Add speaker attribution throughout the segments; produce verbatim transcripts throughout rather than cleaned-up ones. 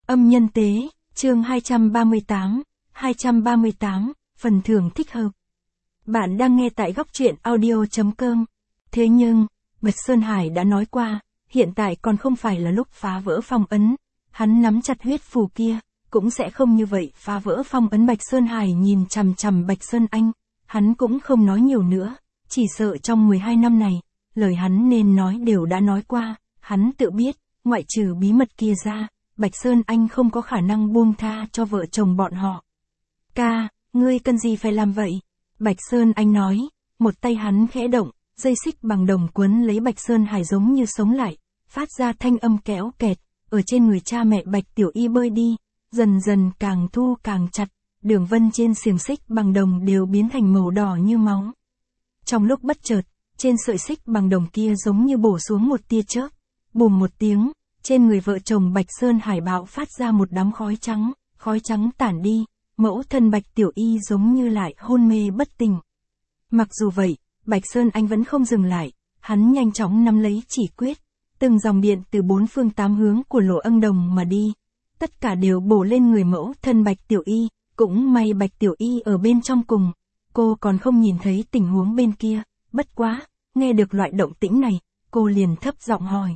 Speaker 1: Âm nhân tế, chương hai trăm ba mươi tám, hai trăm ba mươi tám, phần thưởng thích hợp. Bạn đang nghe tại góc truyện audio chấm com. Thế nhưng, Bạch Sơn Hải đã nói qua, hiện tại còn không phải là lúc phá vỡ phong ấn. Hắn nắm chặt huyết phù kia, cũng sẽ không như vậy phá vỡ phong ấn. Bạch Sơn Hải nhìn chằm chằm Bạch Sơn Anh, hắn cũng không nói nhiều nữa, chỉ sợ trong mười hai năm này, lời hắn nên nói đều đã nói qua, hắn tự biết, ngoại trừ bí mật kia ra, Bạch Sơn Anh không có khả năng buông tha cho vợ chồng bọn họ. Ca, ngươi cần gì phải làm vậy? Bạch Sơn Anh nói, một tay hắn khẽ động, dây xích bằng đồng quấn lấy Bạch Sơn Hải giống như sống lại, phát ra thanh âm kéo kẹt, ở trên người cha mẹ Bạch Tiểu Y bơi đi, dần dần càng thu càng chặt, đường vân trên xiềng xích bằng đồng đều biến thành màu đỏ như máu. Trong lúc bất chợt, trên sợi xích bằng đồng kia giống như bổ xuống một tia chớp, bùm một tiếng, trên người vợ chồng Bạch Sơn Hải bạo phát ra một đám khói trắng, khói trắng tản đi, mẫu thân Bạch Tiểu Y giống như lại hôn mê bất tỉnh. Mặc dù vậy, Bạch Sơn Anh vẫn không dừng lại, hắn nhanh chóng nắm lấy chỉ quyết, từng dòng điện từ bốn phương tám hướng của lỗ ân đồng mà đi, tất cả đều bổ lên người mẫu thân Bạch Tiểu Y, cũng may Bạch Tiểu Y ở bên trong cùng, cô còn không nhìn thấy tình huống bên kia, bất quá, nghe được loại động tĩnh này, cô liền thấp giọng hỏi.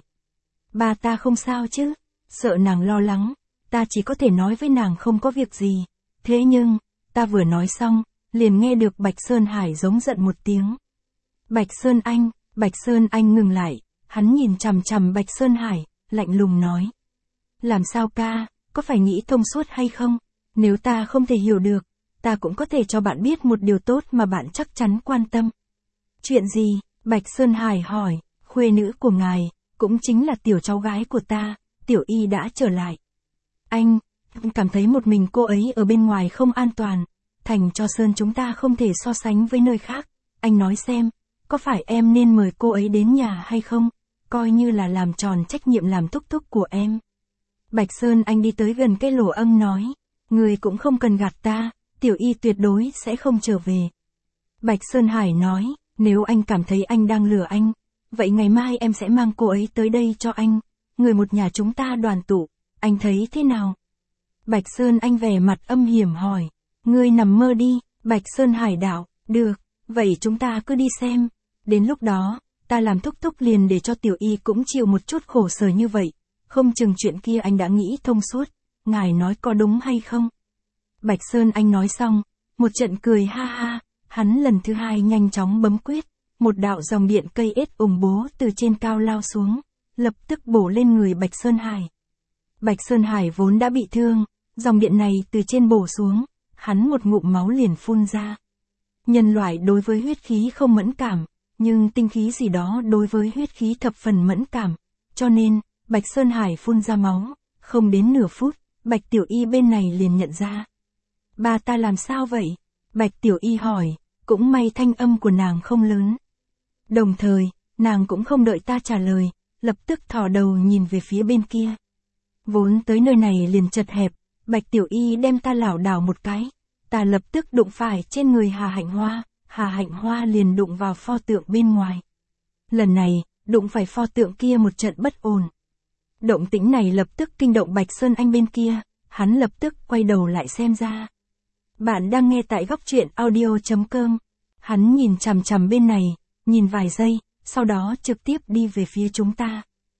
Speaker 1: Ba ta không sao chứ? Sợ nàng lo lắng, ta chỉ có thể nói với nàng không có việc gì. Thế nhưng, ta vừa nói xong, liền nghe được Bạch Sơn Hải giống giận một tiếng. Bạch Sơn Anh, Bạch Sơn Anh ngừng lại, hắn nhìn chằm chằm Bạch Sơn Hải, lạnh lùng nói. Làm sao ca, có phải nghĩ thông suốt hay không? Nếu ta không thể hiểu được, ta cũng có thể cho bạn biết một điều tốt mà bạn chắc chắn quan tâm. Chuyện gì? Bạch Sơn Hải hỏi, khuê nữ của ngài, cũng chính là tiểu cháu gái của ta, Tiểu Y đã trở lại. Anh, cảm thấy một mình cô ấy ở bên ngoài không an toàn, thành cho Sơn chúng ta không thể so sánh với nơi khác. Anh nói xem, có phải em nên mời cô ấy đến nhà hay không, coi như là làm tròn trách nhiệm làm thúc thúc của em. Bạch Sơn Anh đi tới gần cái lỗ ân nói, người cũng không cần gạt ta, Tiểu Y tuyệt đối sẽ không trở về. Bạch Sơn Hải nói, nếu anh cảm thấy anh đang lừa anh, vậy ngày mai em sẽ mang cô ấy tới đây cho anh, người một nhà chúng ta đoàn tụ, anh thấy thế nào? Bạch Sơn Anh vẻ mặt âm hiểm hỏi, ngươi nằm mơ đi. Bạch Sơn Hải đạo, được, vậy chúng ta cứ đi xem, đến lúc đó, ta làm thúc thúc liền để cho Tiểu Y cũng chịu một chút khổ sở như vậy, không chừng chuyện kia anh đã nghĩ thông suốt, ngài nói có đúng hay không? Bạch Sơn Anh nói xong, một trận cười ha ha, hắn lần thứ hai nhanh chóng bấm quyết, một đạo dòng điện cây ết ủng bố từ trên cao lao xuống, lập tức bổ lên người Bạch Sơn Hải. Bạch Sơn Hải vốn đã bị thương, dòng điện này từ trên bổ xuống, hắn một ngụm máu liền phun ra. Nhân loại đối với huyết khí không mẫn cảm, nhưng tinh khí gì đó đối với huyết khí thập phần mẫn cảm, cho nên, Bạch Sơn Hải phun ra máu, không đến nửa phút, Bạch Tiểu Y bên này liền nhận ra. Ba ta làm sao vậy? Bạch Tiểu Y hỏi, cũng may thanh âm của nàng không lớn. Đồng thời, nàng cũng không đợi ta trả lời, lập tức thò đầu nhìn về phía bên kia. Vốn tới nơi này liền chật hẹp, Bạch Tiểu Y đem ta lảo đảo một cái, ta lập tức đụng phải trên người Hà Hạnh Hoa, Hà Hạnh Hoa liền đụng vào pho tượng bên ngoài. Lần này, đụng phải pho tượng kia một trận bất ổn. Động tĩnh này lập tức kinh động Bạch Sơn Anh bên kia, hắn lập tức quay đầu lại xem ra. Bạn đang nghe tại góc truyện audio chấm com. Hắn nhìn chằm chằm bên này, nhìn vài giây, sau đó trực tiếp đi về phía chúng ta.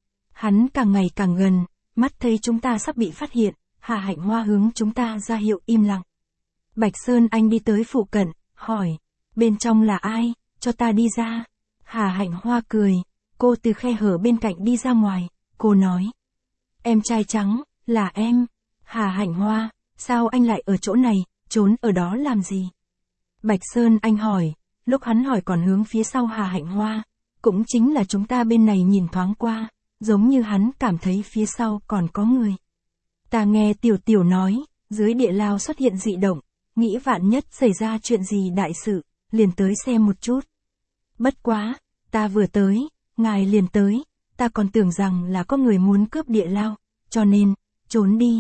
Speaker 1: Hắn càng ngày càng gần, mắt thấy chúng ta sắp bị phát hiện, Hà Hạnh Hoa hướng chúng ta ra hiệu im lặng. Bạch Sơn Anh đi tới phụ cận, hỏi, bên trong là ai, cho ta đi ra. Hà Hạnh Hoa cười, cô từ khe hở bên cạnh đi ra ngoài, cô nói. Em trai trắng, là em. Hà Hạnh Hoa, sao anh lại ở chỗ này, trốn ở đó làm gì? Bạch Sơn Anh hỏi, lúc hắn hỏi còn hướng phía sau Hà Hạnh Hoa, cũng chính là chúng ta bên này nhìn thoáng qua, giống như hắn cảm thấy phía sau còn có người. Ta nghe Tiểu Tiểu nói, dưới địa lao xuất hiện dị động, nghĩ vạn nhất xảy ra chuyện gì đại sự, liền tới xem một chút. Bất quá, ta vừa tới, ngài liền tới, ta còn tưởng rằng là có người muốn cướp địa lao, cho nên, trốn đi.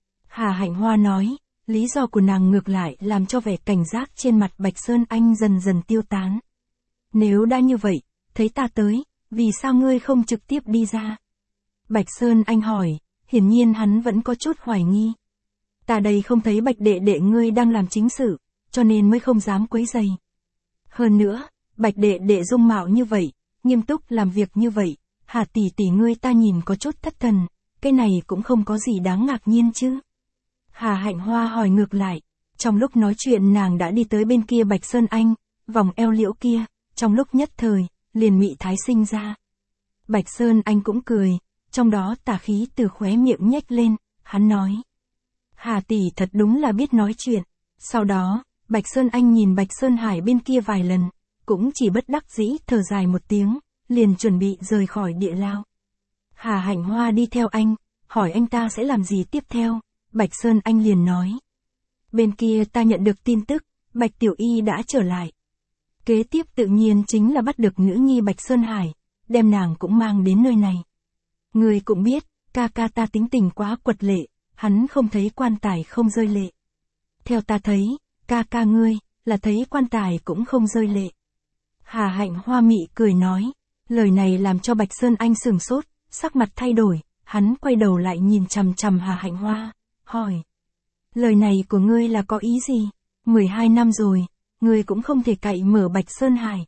Speaker 1: Hà Hạnh Hoa nói, lý do của nàng ngược lại làm cho vẻ cảnh giác trên mặt Bạch Sơn Anh dần dần tiêu tán. Nếu đã như vậy, thấy ta tới, vì sao ngươi không trực tiếp đi ra? Bạch Sơn Anh hỏi, hiển nhiên hắn vẫn có chút hoài nghi. Ta đây không thấy Bạch đệ đệ ngươi đang làm chính sự, cho nên mới không dám quấy rầy. Hơn nữa, Bạch đệ đệ dung mạo như vậy, nghiêm túc làm việc như vậy, Hà tỷ tỷ ngươi ta nhìn có chút thất thần, cái này cũng không có gì đáng ngạc nhiên chứ. Hà Hạnh Hoa hỏi ngược lại, trong lúc nói chuyện nàng đã đi tới bên kia Bạch Sơn Anh, vòng eo liễu kia, trong lúc nhất thời, liền mị thái sinh ra. Bạch Sơn Anh cũng cười, trong đó tà khí từ khóe miệng nhếch lên, hắn nói. Hà tỷ thật đúng là biết nói chuyện. Sau đó, Bạch Sơn Anh nhìn Bạch Sơn Hải bên kia vài lần, cũng chỉ bất đắc dĩ thở dài một tiếng, liền chuẩn bị rời khỏi địa lao. Hà Hạnh Hoa đi theo anh, hỏi anh ta sẽ làm gì tiếp theo, Bạch Sơn Anh liền nói. Bên kia ta nhận được tin tức, Bạch Tiểu Y đã trở lại. Kế tiếp tự nhiên chính là bắt được nữ nhi Bạch Sơn Hải, đem nàng cũng mang đến nơi này. Người cũng biết, ca ca ta tính tình quá quật lệ, hắn không thấy quan tài không rơi lệ. Theo ta thấy, ca ca ngươi, là thấy quan tài cũng không rơi lệ. Hà Hạnh Hoa mị cười nói, lời này làm cho Bạch Sơn Anh sửng sốt, sắc mặt thay đổi, hắn quay đầu lại nhìn chằm chằm Hà Hạnh Hoa, hỏi. Lời này của ngươi là có ý gì? mười hai năm rồi, ngươi cũng không thể cậy mở Bạch Sơn Hải.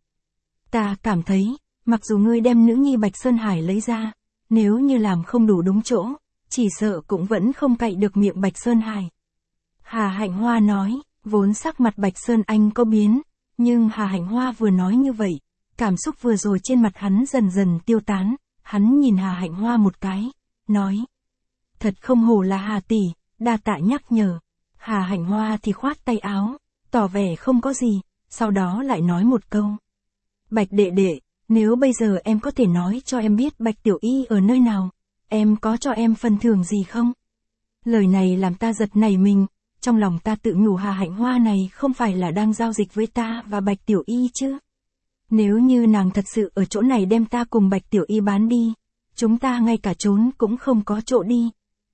Speaker 1: Ta cảm thấy, mặc dù ngươi đem nữ nhi Bạch Sơn Hải lấy ra, nếu như làm không đủ đúng chỗ, chỉ sợ cũng vẫn không cậy được miệng Bạch Sơn Hải. Hà Hạnh Hoa nói, vốn sắc mặt Bạch Sơn Anh có biến, nhưng Hà Hạnh Hoa vừa nói như vậy, cảm xúc vừa rồi trên mặt hắn dần dần tiêu tán, hắn nhìn Hà Hạnh Hoa một cái, nói. Thật không hổ là Hà tỷ, đa tạ nhắc nhở. Hà Hạnh Hoa thì khoát tay áo, tỏ vẻ không có gì, sau đó lại nói một câu. Bạch đệ đệ, nếu bây giờ em có thể nói cho em biết Bạch Tiểu Y ở nơi nào, em có cho em phần thưởng gì không? Lời này làm ta giật nảy mình, trong lòng ta tự nhủ Hà Hạnh Hoa này không phải là đang giao dịch với ta và Bạch Tiểu Y chứ. Nếu như nàng thật sự ở chỗ này đem ta cùng Bạch Tiểu Y bán đi, chúng ta ngay cả trốn cũng không có chỗ đi.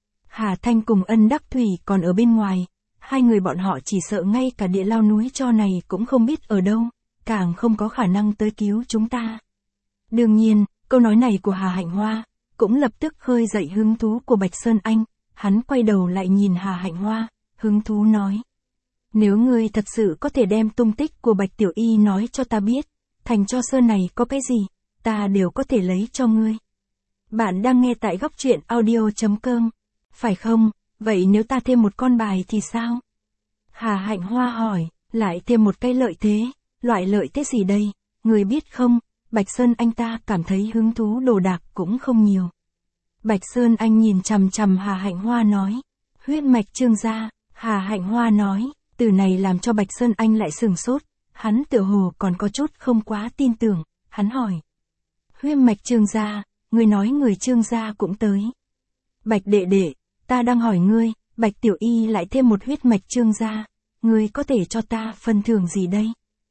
Speaker 1: Hà Thanh cùng Ân Đắc Thủy còn ở bên ngoài, hai người bọn họ chỉ sợ ngay cả địa lao núi cho này cũng không biết ở đâu, càng không có khả năng tới cứu chúng ta. Đương nhiên, câu nói này của Hà Hạnh Hoa, cũng lập tức khơi dậy hứng thú của Bạch Sơn Anh, hắn quay đầu lại nhìn Hà Hạnh Hoa, hứng thú nói. Nếu ngươi thật sự có thể đem tung tích của Bạch Tiểu Y nói cho ta biết, thành cho sơn này có cái gì, ta đều có thể lấy cho ngươi. Bạn đang nghe tại góc truyện audio chấm com, phải không? Vậy nếu ta thêm một con bài thì sao? Hà Hạnh Hoa hỏi, lại thêm một cái lợi thế, loại lợi thế gì đây? Người biết không, Bạch Sơn Anh ta cảm thấy hứng thú đồ đạc cũng không nhiều. Bạch Sơn Anh nhìn chằm chằm Hà Hạnh Hoa nói, huyết mạch Trương gia. Hà Hạnh Hoa nói, từ này làm cho Bạch Sơn Anh lại sửng sốt, hắn tựa hồ còn có chút không quá tin tưởng, hắn hỏi. Huyết mạch Trương gia, người nói người Trương gia cũng tới. Bạch đệ đệ, ta đang hỏi ngươi, Bạch Tiểu Y lại thêm một huyết mạch Trương gia, ngươi có thể cho ta phần thưởng gì đây?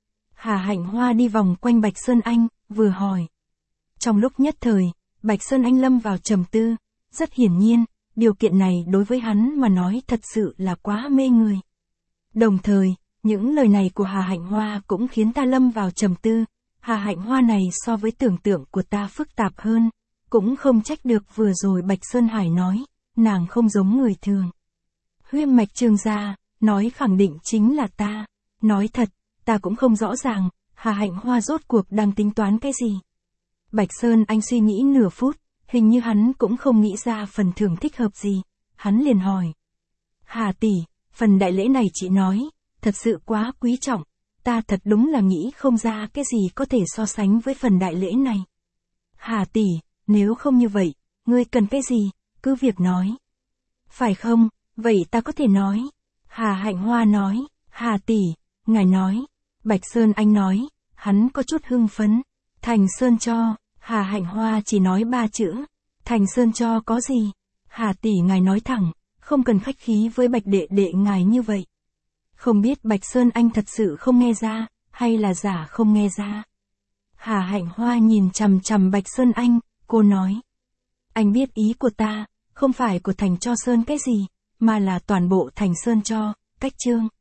Speaker 1: Hà Hạnh Hoa đi vòng quanh Bạch Sơn Anh, vừa hỏi. Trong lúc nhất thời, Bạch Sơn Anh lâm vào trầm tư, rất hiển nhiên, điều kiện này đối với hắn mà nói thật sự là quá mê người. Đồng thời, những lời này của Hà Hạnh Hoa cũng khiến ta lâm vào trầm tư, Hà Hạnh Hoa này so với tưởng tượng của ta phức tạp hơn, cũng không trách được vừa rồi Bạch Sơn Hải nói, nàng không giống người thường. Huyết mạch Trương gia, nói khẳng định chính là ta, nói thật, ta cũng không rõ ràng, Hà Hạnh Hoa rốt cuộc đang tính toán cái gì. Bạch Sơn Anh suy nghĩ nửa phút, hình như hắn cũng không nghĩ ra phần thưởng thích hợp gì, hắn liền hỏi. Hà tỷ, phần đại lễ này chị nói, thật sự quá quý trọng, ta thật đúng là nghĩ không ra cái gì có thể so sánh với phần đại lễ này. Hà tỷ, nếu không như vậy, ngươi cần cái gì, cứ việc nói. Phải không, vậy ta có thể nói. Hà Hạnh Hoa nói, Hà tỷ, ngài nói. Bạch Sơn Anh nói, hắn có chút hưng phấn. Thành Sơn cho. Hà Hạnh Hoa chỉ nói ba chữ. Thành Sơn cho có gì? Hà tỷ ngài nói thẳng, không cần khách khí với Bạch đệ đệ ngài như vậy. Không biết Bạch Sơn Anh thật sự không nghe ra, hay là giả không nghe ra. Hà Hạnh Hoa nhìn chằm chằm Bạch Sơn Anh, cô nói. Anh biết ý của ta, không phải của Thành cho Sơn cái gì, mà là toàn bộ Thành Sơn cho, cách trương.